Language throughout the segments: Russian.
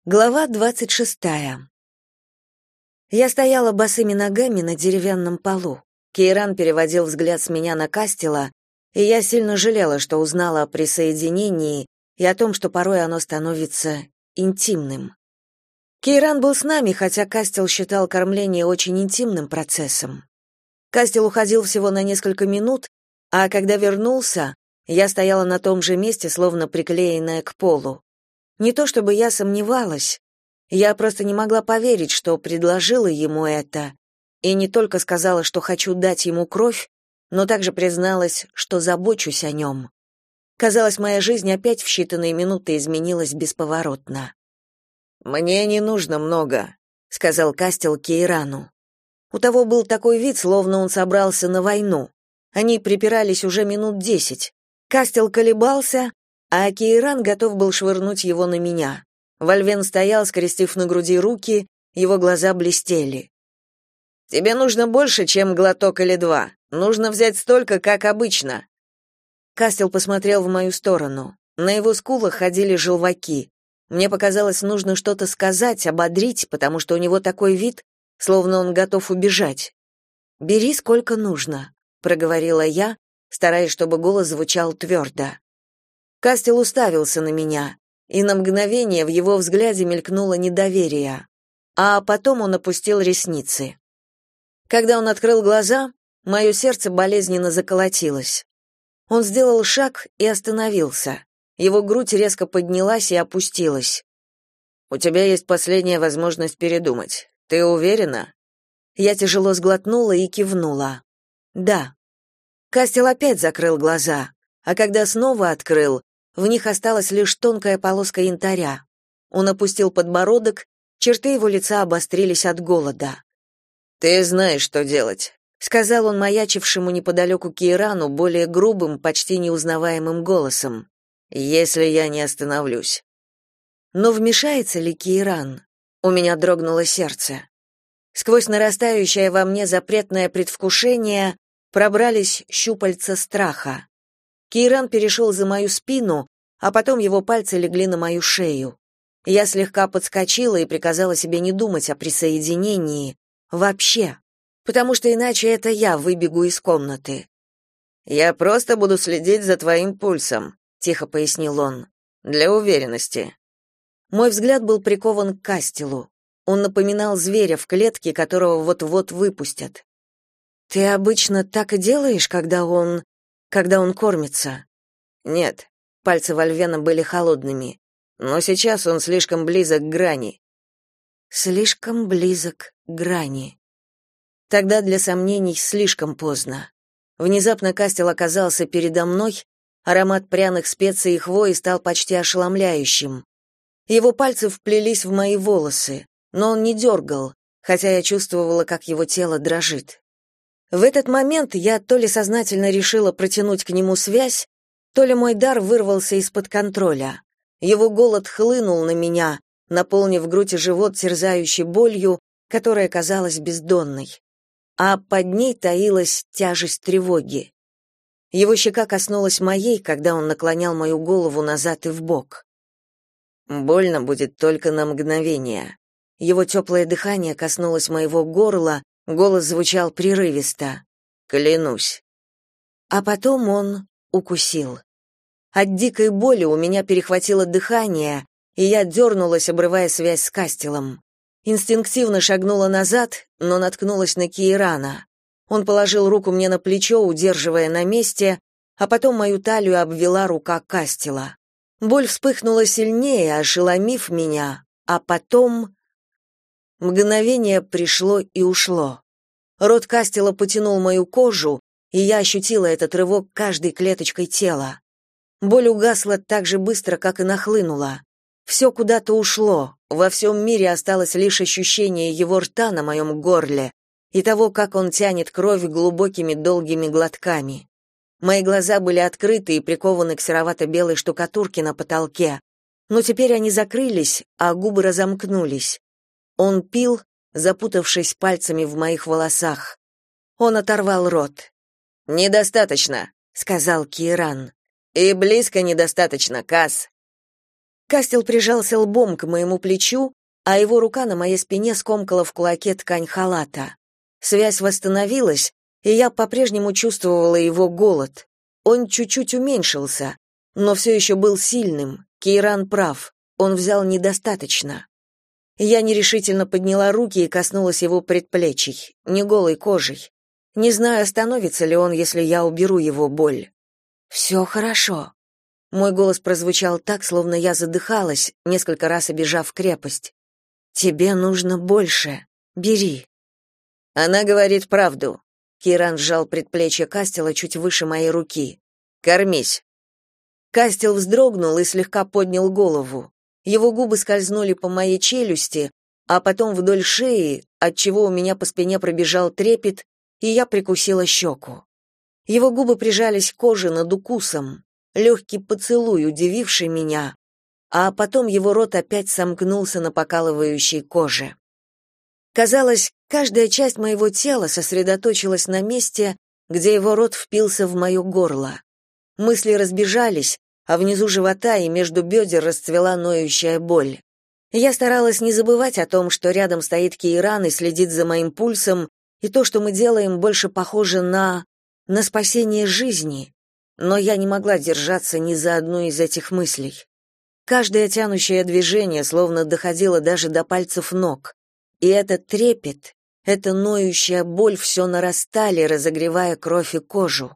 Глава 26. Я стояла босыми ногами на деревянном полу. Кейран переводил взгляд с меня на Кастела, и я сильно жалела, что узнала о присоединении и о том, что порой оно становится интимным. Кейран был с нами, хотя Кастел считал кормление очень интимным процессом. Кастел уходил всего на несколько минут, а когда вернулся, я стояла на том же месте, словно приклеенная к полу. Не то чтобы я сомневалась, я просто не могла поверить, что предложила ему это, и не только сказала, что хочу дать ему кровь, но также призналась, что забочусь о нем. Казалось, моя жизнь опять в считанные минуты изменилась бесповоротно. «Мне не нужно много», — сказал Кастел Кейрану. У того был такой вид, словно он собрался на войну. Они припирались уже минут 10. Кастел колебался, а Кейран готов был швырнуть его на меня. Вольвен стоял, скрестив на груди руки, его глаза блестели. «Тебе нужно больше, чем глоток или два. Нужно взять столько, как обычно». Кастел посмотрел в мою сторону. На его скулах ходили желваки. Мне показалось, нужно что-то сказать, ободрить, потому что у него такой вид, словно он готов убежать. «Бери сколько нужно», — проговорила я, стараясь, чтобы голос звучал твердо. Кастел уставился на меня, и на мгновение в его взгляде мелькнуло недоверие, а потом он опустил ресницы. Когда он открыл глаза, мое сердце болезненно заколотилось. Он сделал шаг и остановился. Его грудь резко поднялась и опустилась. «У тебя есть последняя возможность передумать. Ты уверена?» Я тяжело сглотнула и кивнула. «Да». Кастел опять закрыл глаза, а когда снова открыл, в них осталась лишь тонкая полоска янтаря. Он опустил подбородок, черты его лица обострились от голода. «Ты знаешь, что делать», — сказал он маячившему неподалеку Кейрану более грубым, почти неузнаваемым голосом. «Если я не остановлюсь». Но вмешается ли Кейран? У меня дрогнуло сердце. Сквозь нарастающее во мне запретное предвкушение пробрались щупальца страха. Кейран перешел за мою спину, а потом его пальцы легли на мою шею. Я слегка подскочила и приказала себе не думать о присоединении вообще, потому что иначе это я выбегу из комнаты. «Я просто буду следить за твоим пульсом», — тихо пояснил он, — «для уверенности». Мой взгляд был прикован к Кастелу. Он напоминал зверя в клетке, которого вот-вот выпустят. «Ты обычно так и делаешь, когда он кормится?» «Нет», пальцы Вольвена были холодными, «но сейчас он слишком близок к грани». «Слишком близок к грани». Тогда для сомнений слишком поздно. Внезапно Кастел оказался передо мной, аромат пряных специй и хвои стал почти ошеломляющим. Его пальцы вплелись в мои волосы, но он не дергал, хотя я чувствовала, как его тело дрожит. В этот момент я то ли сознательно решила протянуть к нему связь, то ли мой дар вырвался из-под контроля. Его голод хлынул на меня, наполнив грудь и живот терзающей болью, которая казалась бездонной. А под ней таилась тяжесть тревоги. Его щека коснулась моей, когда он наклонял мою голову назад и вбок. «Больно будет только на мгновение». Его теплое дыхание коснулось моего горла, голос звучал прерывисто. «Клянусь». А потом он укусил. От дикой боли у меня перехватило дыхание, и я дернулась, обрывая связь с Кастелом. Инстинктивно шагнула назад, но наткнулась на Кейрана. Он положил руку мне на плечо, удерживая на месте, а потом мою талию обвела рука Кастела. Боль вспыхнула сильнее, ошеломив меня, а потом... Мгновение пришло и ушло. Рот Кастела потянул мою кожу, и я ощутила этот рывок каждой клеточкой тела. Боль угасла так же быстро, как и нахлынула. Все куда-то ушло, во всем мире осталось лишь ощущение его рта на моем горле и того, как он тянет кровь глубокими долгими глотками. Мои глаза были открыты и прикованы к серовато-белой штукатурке на потолке, но теперь они закрылись, а губы разомкнулись. Он пил, запутавшись пальцами в моих волосах. Он оторвал рот. «Недостаточно», — сказал Кейран. «И близко недостаточно, Кас». Кастел прижался лбом к моему плечу, а его рука на моей спине скомкала в кулаке ткань халата. Связь восстановилась, и я по-прежнему чувствовала его голод. Он чуть-чуть уменьшился, но все еще был сильным. Кейран прав, он взял недостаточно. Я нерешительно подняла руки и коснулась его предплечий, не голой кожей. Не знаю, остановится ли он, если я уберу его боль. «Все хорошо». Мой голос прозвучал так, словно я задыхалась, несколько раз обежав крепость. «Тебе нужно больше. Бери». Она говорит правду. Кейран сжал предплечье Кастела чуть выше моей руки. «Кормись». Кастел вздрогнул и слегка поднял голову. Его губы скользнули по моей челюсти, а потом вдоль шеи, отчего у меня по спине пробежал трепет, и я прикусила щеку. Его губы прижались к коже над укусом, легкий поцелуй, удививший меня, а потом его рот опять сомкнулся на покалывающей коже. Казалось, каждая часть моего тела сосредоточилась на месте, где его рот впился в мое горло. Мысли разбежались, а внизу живота и между бедер расцвела ноющая боль. Я старалась не забывать о том, что рядом стоит Кейран и следит за моим пульсом, и то, что мы делаем, больше похоже на спасение жизни, но я не могла держаться ни за одну из этих мыслей. Каждое тянущее движение словно доходило даже до пальцев ног, и этот трепет, эта ноющая боль все нарастали, разогревая кровь и кожу.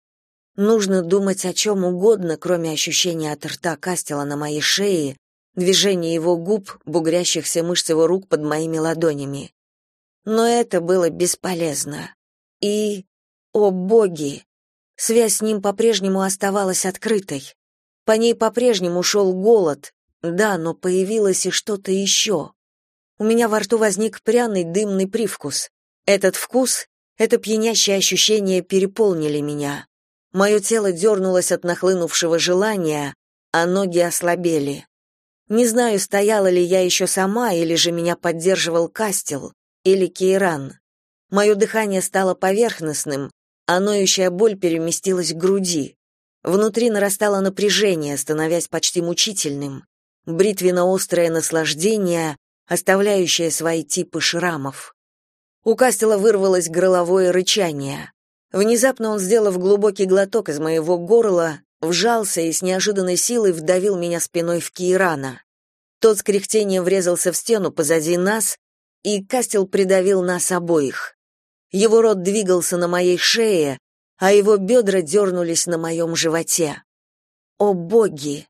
Нужно думать о чем угодно, кроме ощущения от рта Кастела на моей шее, движения его губ, бугрящихся мышц его рук под моими ладонями. Но это было бесполезно. И, о боги, связь с ним по-прежнему оставалась открытой. По ней по-прежнему шел голод, да, но появилось и что-то еще. У меня во рту возник пряный дымный привкус. Этот вкус, это пьянящее ощущение переполнили меня. Мое тело дернулось от нахлынувшего желания, а ноги ослабели. Не знаю, стояла ли я еще сама, или же меня поддерживал Кастел, или Кейран. Мое дыхание стало поверхностным, а ноющая боль переместилась к груди. Внутри нарастало напряжение, становясь почти мучительным. Бритвенно-острое наслаждение, оставляющее свои типы шрамов. У Кастела вырвалось горловое рычание. Внезапно он, сделав глубокий глоток из моего горла, вжался и с неожиданной силой вдавил меня спиной в Кейрана. Тот с кряхтением врезался в стену позади нас, и Кастел придавил нас обоих. Его рот двигался на моей шее, а его бедра дернулись на моем животе. О боги!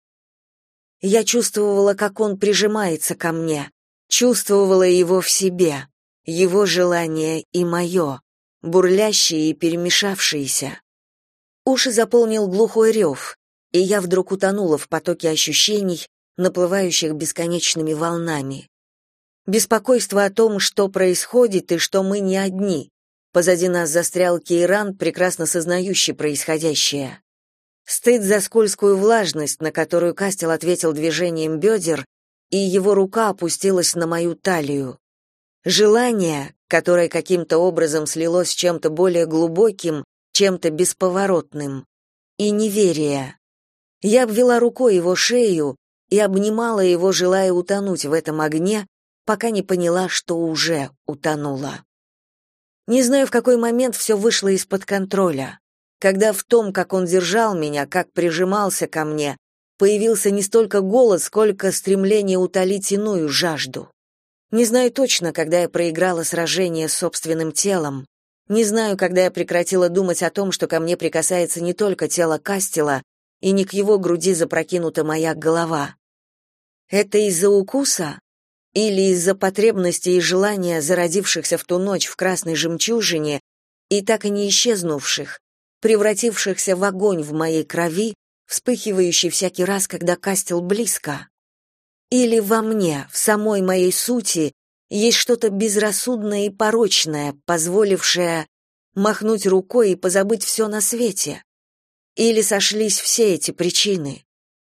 Я чувствовала, как он прижимается ко мне, чувствовала его в себе, его желание и мое, бурлящие и перемешавшиеся. Уши заполнил глухой рев, и я вдруг утонула в потоке ощущений, наплывающих бесконечными волнами. Беспокойство о том, что происходит и что мы не одни. Позади нас застрял Кейран, прекрасно сознающий происходящее. Стыд за скользкую влажность, на которую Кастел ответил движением бедер, и его рука опустилась на мою талию. Желание, которое каким-то образом слилось с чем-то более глубоким, чем-то бесповоротным. И неверие. Я обвела рукой его шею и обнимала его, желая утонуть в этом огне, пока не поняла, что уже утонула. Не знаю, в какой момент все вышло из-под контроля. Когда в том, как он держал меня, как прижимался ко мне, появился не столько голод, сколько стремление утолить иную жажду. Не знаю точно, когда я проиграла сражение с собственным телом. Не знаю, когда я прекратила думать о том, что ко мне прикасается не только тело Кастела, и не к его груди запрокинута моя голова. Это из-за укуса? Или из-за потребности и желания, зародившихся в ту ночь в красной жемчужине и так и не исчезнувших, превратившихся в огонь в моей крови, вспыхивающий всякий раз, когда Кастел близко? Или во мне, в самой моей сути, есть что-то безрассудное и порочное, позволившее махнуть рукой и позабыть все на свете? Или сошлись все эти причины?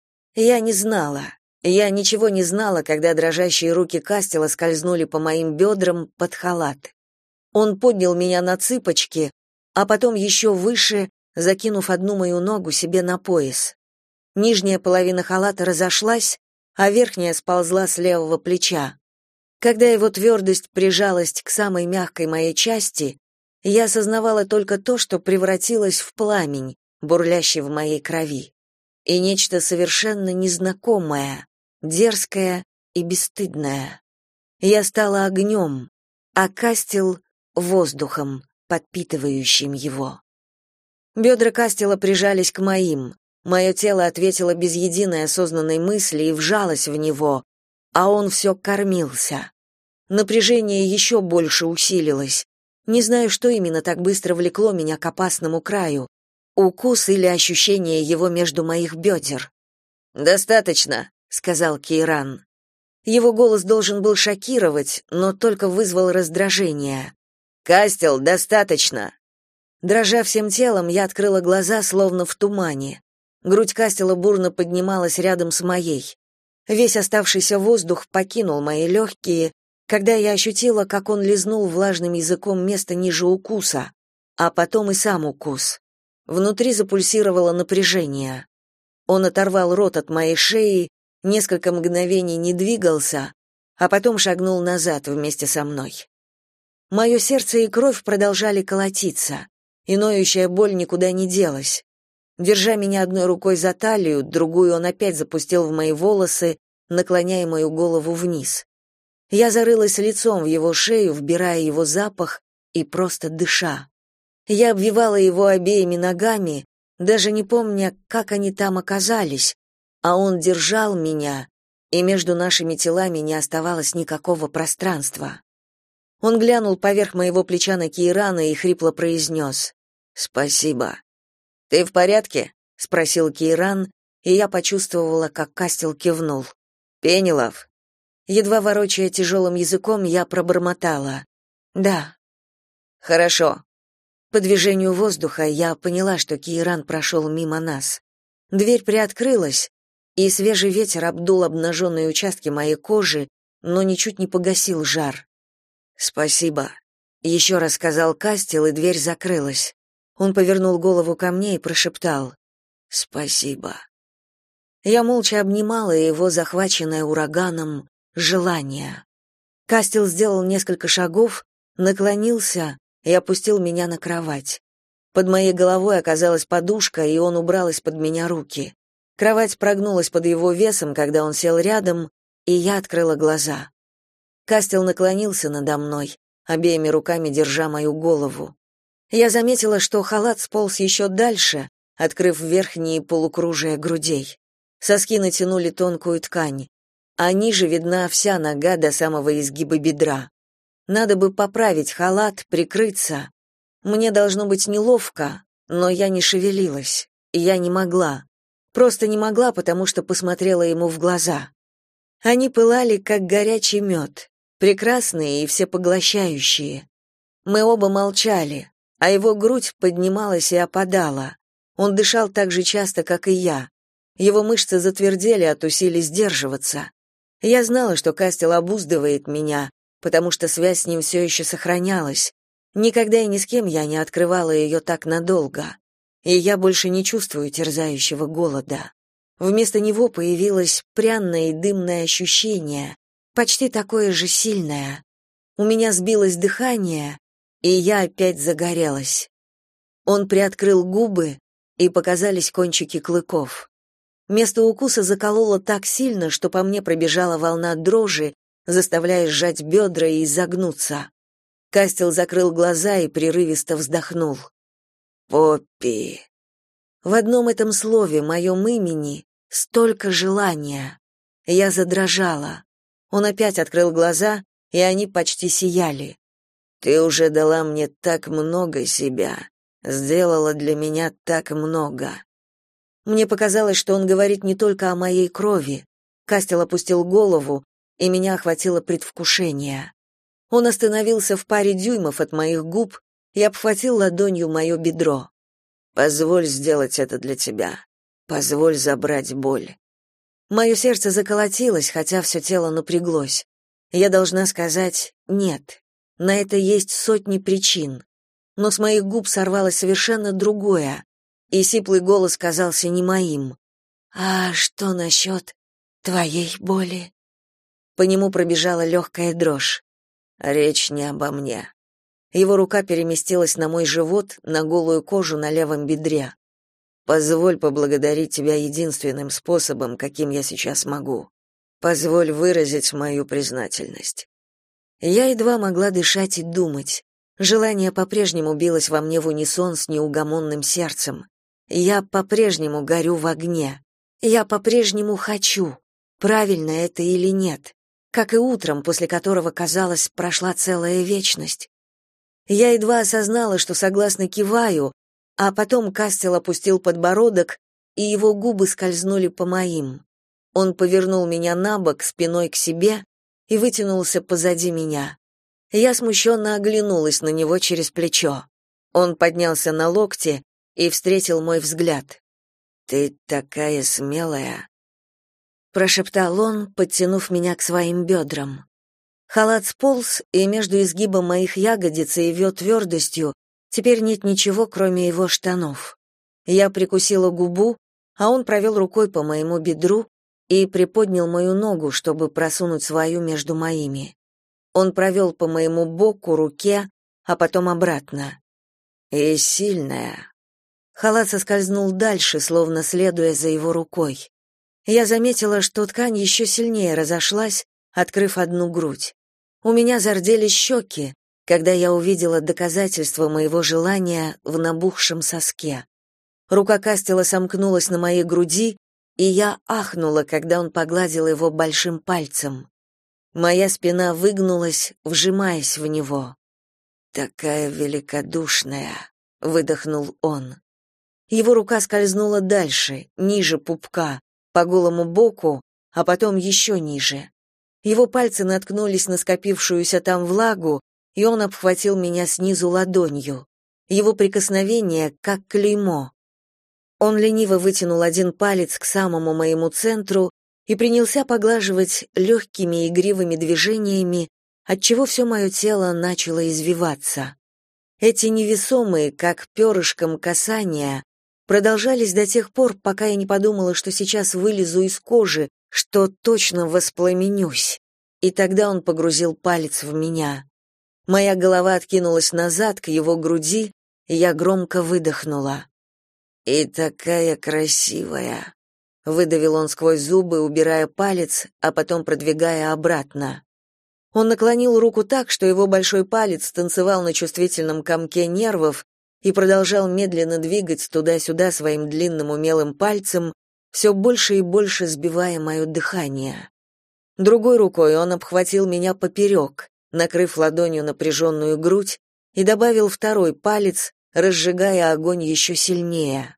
Я не знала. Я ничего не знала, когда дрожащие руки Кастела скользнули по моим бедрам под халат. Он поднял меня на цыпочки, а потом еще выше, закинув одну мою ногу себе на пояс. Нижняя половина халата разошлась, а верхняя сползла с левого плеча. Когда его твердость прижалась к самой мягкой моей части, я осознавала только то, что превратилась в пламень, бурлящий в моей крови, и нечто совершенно незнакомое, дерзкое и бесстыдное. Я стала огнем, а Кастел — воздухом, подпитывающим его. Бедра Кастела прижались к моим, мое тело ответило без единой осознанной мысли и вжалось в него, а он все кормился. Напряжение еще больше усилилось. Не знаю, что именно так быстро влекло меня к опасному краю, укус или ощущение его между моих бедер. «Достаточно», — сказал Кейран. Его голос должен был шокировать, но только вызвал раздражение. «Кастел, достаточно!» Дрожа всем телом, я открыла глаза, словно в тумане. Грудь Кастела бурно поднималась рядом с моей. Весь оставшийся воздух покинул мои легкие, когда я ощутила, как он лизнул влажным языком место ниже укуса, а потом и сам укус. Внутри запульсировало напряжение. Он оторвал рот от моей шеи, несколько мгновений не двигался, а потом шагнул назад вместе со мной. Мое сердце и кровь продолжали колотиться, и ноющая боль никуда не делась. Держа меня одной рукой за талию, другую он опять запустил в мои волосы, наклоняя мою голову вниз. Я зарылась лицом в его шею, вбирая его запах и просто дыша. Я обвивала его обеими ногами, даже не помня, как они там оказались, а он держал меня, и между нашими телами не оставалось никакого пространства. Он глянул поверх моего плеча на Кейрана и хрипло произнес: «Спасибо». «Ты в порядке?» — спросил Кейран, и я почувствовала, как Кастел кивнул. «Пенелов». Едва ворочая тяжелым языком, я пробормотала: «Да». «Хорошо». По движению воздуха я поняла, что Кейран прошел мимо нас. Дверь приоткрылась, и свежий ветер обдул обнаженные участки моей кожи, но ничуть не погасил жар. «Спасибо», — еще раз сказал Кастел, и дверь закрылась. Он повернул голову ко мне и прошептал: «Спасибо». Я молча обнимала его, захваченное ураганом желания. Кастел сделал несколько шагов, наклонился и опустил меня на кровать. Под моей головой оказалась подушка, и он убрал из-под меня руки. Кровать прогнулась под его весом, когда он сел рядом, и я открыла глаза. Кастел наклонился надо мной, обеими руками держа мою голову. Я заметила, что халат сполз еще дальше, открыв верхние полукружия грудей. Соски натянули тонкую ткань, а ниже видна вся нога до самого изгиба бедра. Надо бы поправить халат, прикрыться. Мне должно быть неловко, но я не шевелилась. Я не могла. Просто не могла, потому что посмотрела ему в глаза. Они пылали, как горячий мед, прекрасные и всепоглощающие. Мы оба молчали, а его грудь поднималась и опадала. Он дышал так же часто, как и я. Его мышцы затвердели от усилий сдерживаться. Я знала, что Кастел обуздывает меня, потому что связь с ним все еще сохранялась. Никогда и ни с кем я не открывала ее так надолго. И я больше не чувствую терзающего голода. Вместо него появилось пряное и дымное ощущение, почти такое же сильное. У меня сбилось дыхание, и я опять загорелась. Он приоткрыл губы, и показались кончики клыков. Место укуса закололо так сильно, что по мне пробежала волна дрожи, заставляя сжать бедра и изогнуться. Кастел закрыл глаза и прерывисто вздохнул. «Поппи». В одном этом слове, моем имени, столько желания. Я задрожала. Он опять открыл глаза, и они почти сияли. «Ты уже дала мне так много себя, сделала для меня так много». Мне показалось, что он говорит не только о моей крови. Кастел опустил голову, и меня охватило предвкушение. Он остановился в паре дюймов от моих губ и обхватил ладонью мое бедро. «Позволь сделать это для тебя. Позволь забрать боль». Мое сердце заколотилось, хотя все тело напряглось. Я должна сказать «нет». На это есть сотни причин. Но с моих губ сорвалось совершенно другое, и сиплый голос казался не моим. «А что насчет...» Твоей боли. По нему пробежала легкая дрожь. Речь не обо мне. Его рука переместилась на мой живот, на голую кожу на левом бедре. Позволь поблагодарить тебя единственным способом, каким я сейчас могу. Позволь выразить мою признательность. Я едва могла дышать и думать. Желание по-прежнему билось во мне в унисон с неугомонным сердцем. Я по-прежнему горю в огне. Я по-прежнему хочу. Правильно это или нет? Как и утром, после которого, казалось, прошла целая вечность. Я едва осознала, что согласно киваю, а потом Кастел опустил подбородок, и его губы скользнули по моим. Он повернул меня на бок, спиной к себе, и вытянулся позади меня. Я смущенно оглянулась на него через плечо. Он поднялся на локте и встретил мой взгляд. «Ты такая смелая», — прошептал он, подтянув меня к своим бедрам. Халат сполз, и между изгибом моих ягодиц и его твердостью теперь нет ничего, кроме его штанов. Я прикусила губу, а он провел рукой по моему бедру и приподнял мою ногу, чтобы просунуть свою между моими. Он провел по моему боку, руке, а потом обратно. И сильная. Халат соскользнул дальше, словно следуя за его рукой. Я заметила, что ткань еще сильнее разошлась, открыв одну грудь. У меня зарделись щеки, когда я увидела доказательство моего желания в набухшем соске. Рука Кастела сомкнулась на моей груди, и я ахнула, когда он погладил его большим пальцем. Моя спина выгнулась, вжимаясь в него. «Такая великодушная», — выдохнул он. Его рука скользнула дальше, ниже пупка, по голому боку, а потом еще ниже. Его пальцы наткнулись на скопившуюся там влагу, и он обхватил меня снизу ладонью. Его прикосновение как клеймо. Он лениво вытянул один палец к самому моему центру и принялся поглаживать легкими игривыми движениями, отчего все мое тело начало извиваться. Эти невесомые, как перышком касания, продолжались до тех пор, пока я не подумала, что сейчас вылезу из кожи, что точно воспламенюсь. И тогда он погрузил палец в меня. Моя голова откинулась назад к его груди, и я громко выдохнула. «И такая красивая», — выдавил он сквозь зубы, убирая палец, а потом продвигая обратно. Он наклонил руку так, что его большой палец танцевал на чувствительном комке нервов и продолжал медленно двигать туда-сюда своим длинным умелым пальцем, все больше и больше сбивая мое дыхание. Другой рукой он обхватил меня поперек, накрыв ладонью напряженную грудь, и добавил второй палец, разжигая огонь еще сильнее.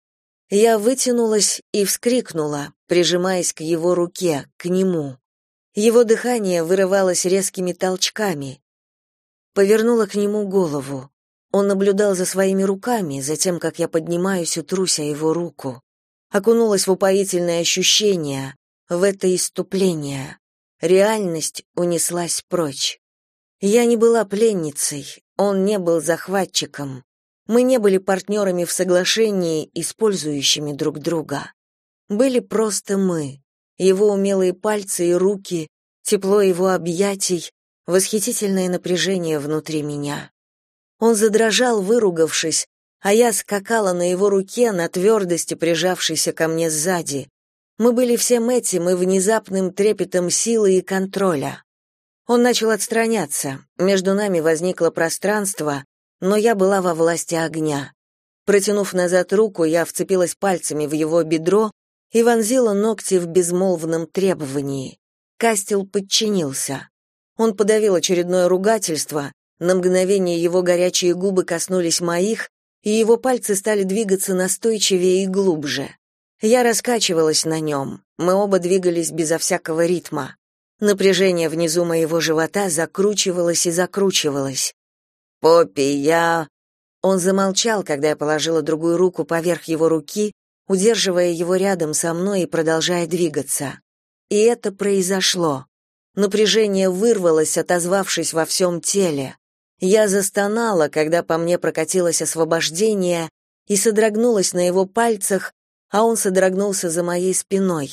Я вытянулась и вскрикнула, прижимаясь к его руке, к нему. Его дыхание вырывалось резкими толчками. Повернула к нему голову. Он наблюдал за своими руками, за тем, как я поднимаюсь и трусь о его руку. Окунулась в упоительное ощущение, в это исступление. Реальность унеслась прочь. Я не была пленницей, он не был захватчиком. Мы не были партнерами в соглашении, использующими друг друга. Были просто мы. Его умелые пальцы и руки, тепло его объятий, восхитительное напряжение внутри меня. Он задрожал, выругавшись, а я скакала на его руке, на твердости, прижавшейся ко мне сзади. Мы были всем этим и внезапным трепетом силы и контроля. Он начал отстраняться, между нами возникло пространство, но я была во власти огня. Протянув назад руку, я вцепилась пальцами в его бедро и вонзила ногти в безмолвном требовании. Кастел подчинился. Он подавил очередное ругательство, на мгновение его горячие губы коснулись моих, и его пальцы стали двигаться настойчивее и глубже. Я раскачивалась на нем, мы оба двигались безо всякого ритма. Напряжение внизу моего живота закручивалось и закручивалось. «Поппи, я...» Он замолчал, когда я положила другую руку поверх его руки, удерживая его рядом со мной и продолжая двигаться. И это произошло. Напряжение вырвалось, отозвавшись во всем теле. Я застонала, когда по мне прокатилось освобождение, и содрогнулась на его пальцах, а он содрогнулся за моей спиной,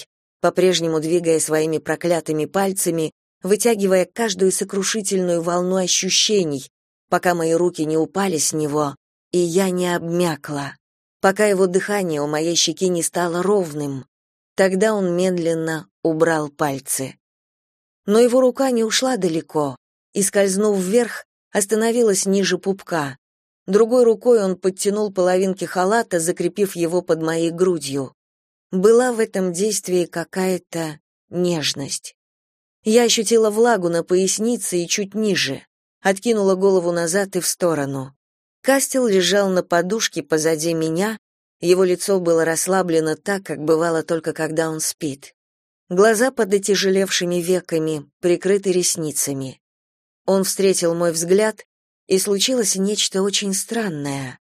по-прежнему двигая своими проклятыми пальцами, вытягивая каждую сокрушительную волну ощущений, пока мои руки не упали с него, и я не обмякла, пока его дыхание у моей щеки не стало ровным. Тогда он медленно убрал пальцы. Но его рука не ушла далеко и, скользнув вверх, остановилась ниже пупка. Другой рукой он подтянул половинки халата, закрепив его под моей грудью. Была в этом действии какая-то нежность. Я ощутила влагу на пояснице и чуть ниже, откинула голову назад и в сторону. Кастел лежал на подушке позади меня, его лицо было расслаблено так, как бывало только когда он спит. Глаза под отяжелевшими веками, прикрыты ресницами. Он встретил мой взгляд, и случилось нечто очень странное.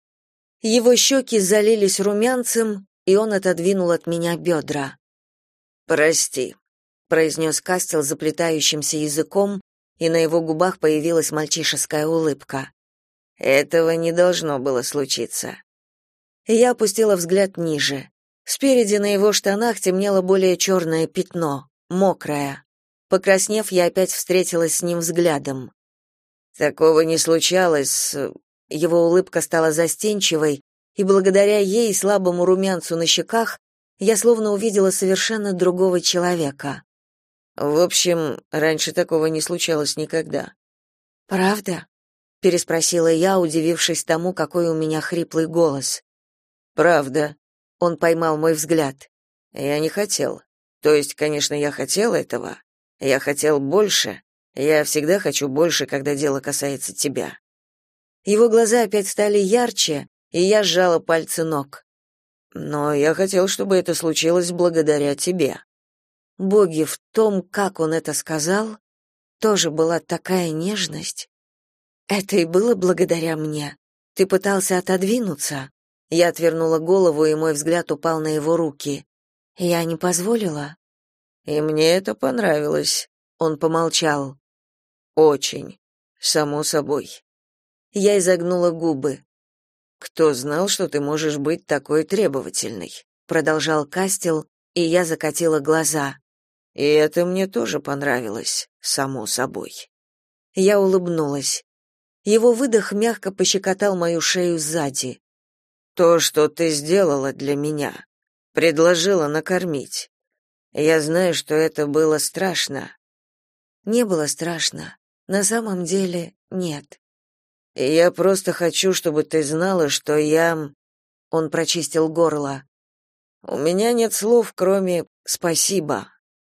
Его щеки залились румянцем, и он отодвинул от меня бедра. «Прости», — произнес Кастел заплетающимся языком, и на его губах появилась мальчишеская улыбка. «Этого не должно было случиться». Я опустила взгляд ниже. Спереди на его штанах темнело более черное пятно, мокрое. Покраснев, я опять встретилась с ним взглядом. Такого не случалось. Его улыбка стала застенчивой, и благодаря ей и слабому румянцу на щеках я словно увидела совершенно другого человека. В общем, раньше такого не случалось никогда. «Правда?» — переспросила я, удивившись тому, какой у меня хриплый голос. «Правда», — он поймал мой взгляд. «Я не хотел. То есть, конечно, я хотел этого. Я хотел больше. Я всегда хочу больше, когда дело касается тебя». Его глаза опять стали ярче, и я сжала пальцы ног. «Но я хотел, чтобы это случилось благодаря тебе». Боги, в том, как он это сказал, тоже была такая нежность. Это и было благодаря мне. Ты пытался отодвинуться. Я отвернула голову, и мой взгляд упал на его руки. Я не позволила. И мне это понравилось. Он помолчал. Очень. Само собой. Я изогнула губы. Кто знал, что ты можешь быть такой требовательной? Продолжал Кастел, и я закатила глаза. И это мне тоже понравилось, само собой. Я улыбнулась. Его выдох мягко пощекотал мою шею сзади. То, что ты сделала для меня, предложила накормить. Я знаю, что это было страшно. Не было страшно. На самом деле, нет. И я просто хочу, чтобы ты знала, что я... Он прочистил горло. У меня нет слов, кроме «спасибо».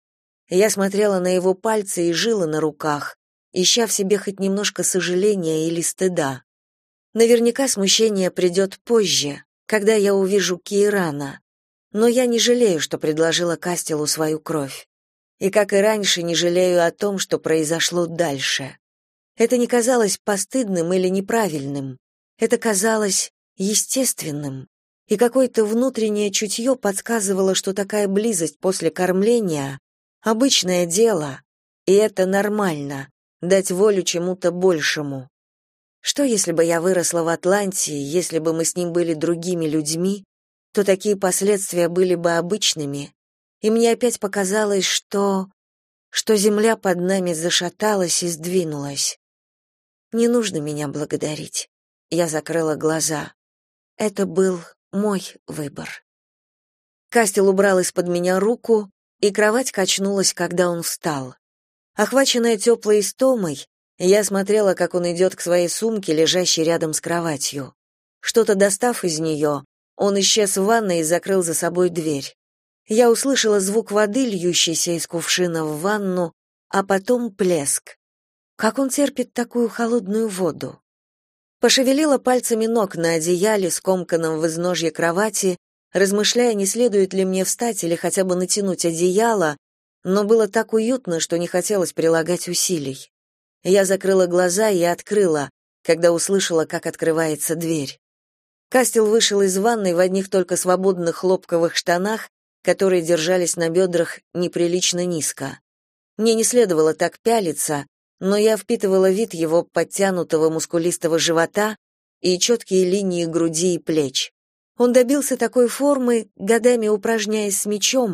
Я смотрела на его пальцы и жилы на руках, ища в себе хоть немножко сожаления или стыда. Наверняка смущение придет позже, когда я увижу Кейрана, но я не жалею, что предложила Кастелу свою кровь. И, как и раньше, не жалею о том, что произошло дальше. Это не казалось постыдным или неправильным. Это казалось естественным. И какое-то внутреннее чутье подсказывало, что такая близость после кормления — обычное дело, и это нормально — дать волю чему-то большему. Что, если бы я выросла в Атлантии, если бы мы с ним были другими людьми, то такие последствия были бы обычными, и мне опять показалось, что земля под нами зашаталась и сдвинулась. Не нужно меня благодарить. Я закрыла глаза. Это был мой выбор. Кастел убрал из-под меня руку, и кровать качнулась, когда он встал. Охваченная теплой истомой, я смотрела, как он идет к своей сумке, лежащей рядом с кроватью. Что-то достав из нее, он исчез в ванной и закрыл за собой дверь. Я услышала звук воды, льющейся из кувшина в ванну, а потом плеск. Как он терпит такую холодную воду? Пошевелила пальцами ног на одеяле, скомканном в изножье кровати, размышляя, не следует ли мне встать или хотя бы натянуть одеяло, но было так уютно, что не хотелось прилагать усилий. Я закрыла глаза и открыла, когда услышала, как открывается дверь. Кастел вышел из ванной в одних только свободных хлопковых штанах, которые держались на бедрах неприлично низко. Мне не следовало так пялиться, но я впитывала вид его подтянутого мускулистого живота и четкие линии груди и плеч. Он добился такой формы, годами упражняясь с мячом,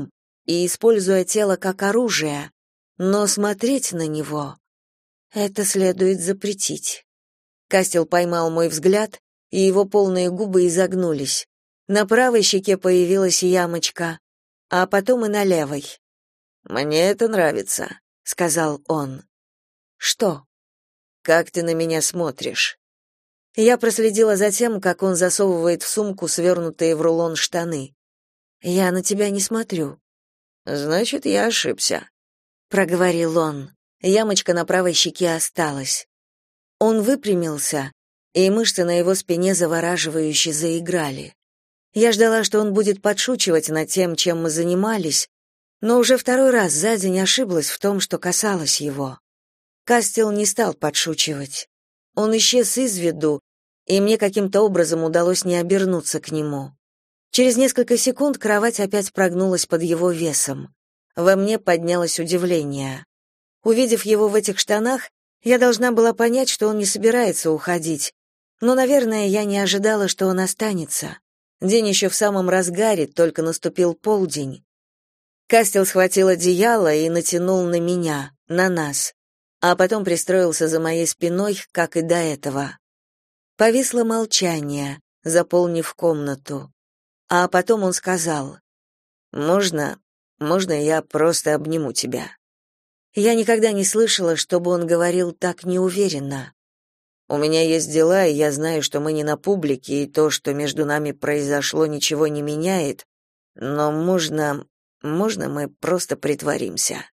и используя тело как оружие, но смотреть на него — это следует запретить. Кастел поймал мой взгляд, и его полные губы изогнулись. На правой щеке появилась ямочка, а потом и на левой. «Мне это нравится», — сказал он. «Что?» «Как ты на меня смотришь?» Я проследила за тем, как он засовывает в сумку свернутые в рулон штаны. «Я на тебя не смотрю». «Значит, я ошибся», — проговорил он. Ямочка на правой щеке осталась. Он выпрямился, и мышцы на его спине завораживающе заиграли. Я ждала, что он будет подшучивать над тем, чем мы занимались, но уже второй раз за день ошиблась в том, что касалось его. Кастел не стал подшучивать. Он исчез из виду, и мне каким-то образом удалось не обернуться к нему. Через несколько секунд кровать опять прогнулась под его весом. Во мне поднялось удивление. Увидев его в этих штанах, я должна была понять, что он не собирается уходить. Но, наверное, я не ожидала, что он останется. День еще в самом разгаре, только наступил полдень. Кастел схватил одеяло и натянул на меня, на нас, а потом пристроился за моей спиной, как и до этого. Повисло молчание, заполнив комнату. А потом он сказал: «Можно я просто обниму тебя?» Я никогда не слышала, чтобы он говорил так неуверенно. «У меня есть дела, и я знаю, что мы не на публике, и то, что между нами произошло, ничего не меняет, но можно мы просто притворимся?»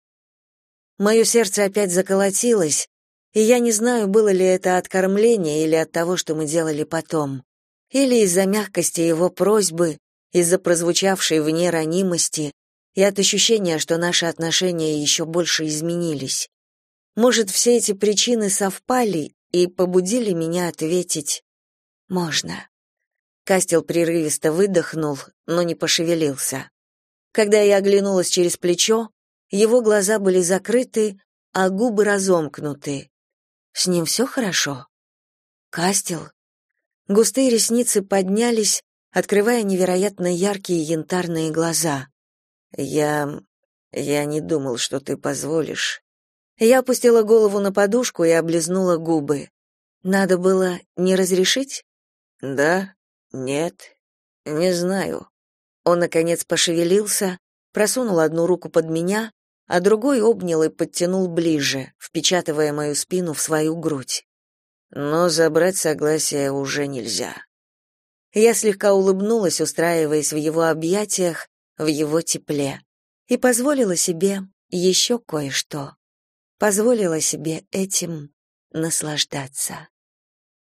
Мое сердце опять заколотилось, и я не знаю, было ли это от кормления или от того, что мы делали потом, или из-за мягкости его просьбы, из-за прозвучавшей в ней ранимости, и от ощущения, что наши отношения еще больше изменились. Может, все эти причины совпали и побудили меня ответить «можно». Кастел прерывисто выдохнул, но не пошевелился. Когда я оглянулась через плечо, его глаза были закрыты, а губы разомкнуты. С ним все хорошо? Кастел? Густые ресницы поднялись, открывая невероятно яркие янтарные глаза. Я не думал, что ты позволишь. Я опустила голову на подушку и облизнула губы. Надо было не разрешить? Да? Нет? Не знаю. Он наконец пошевелился, просунул одну руку под меня, а другой обнял и подтянул ближе, впечатывая мою спину в свою грудь. Но забрать согласие уже нельзя. Я слегка улыбнулась, устраиваясь в его объятиях, в его тепле, и позволила себе еще кое-что. Позволила себе этим наслаждаться.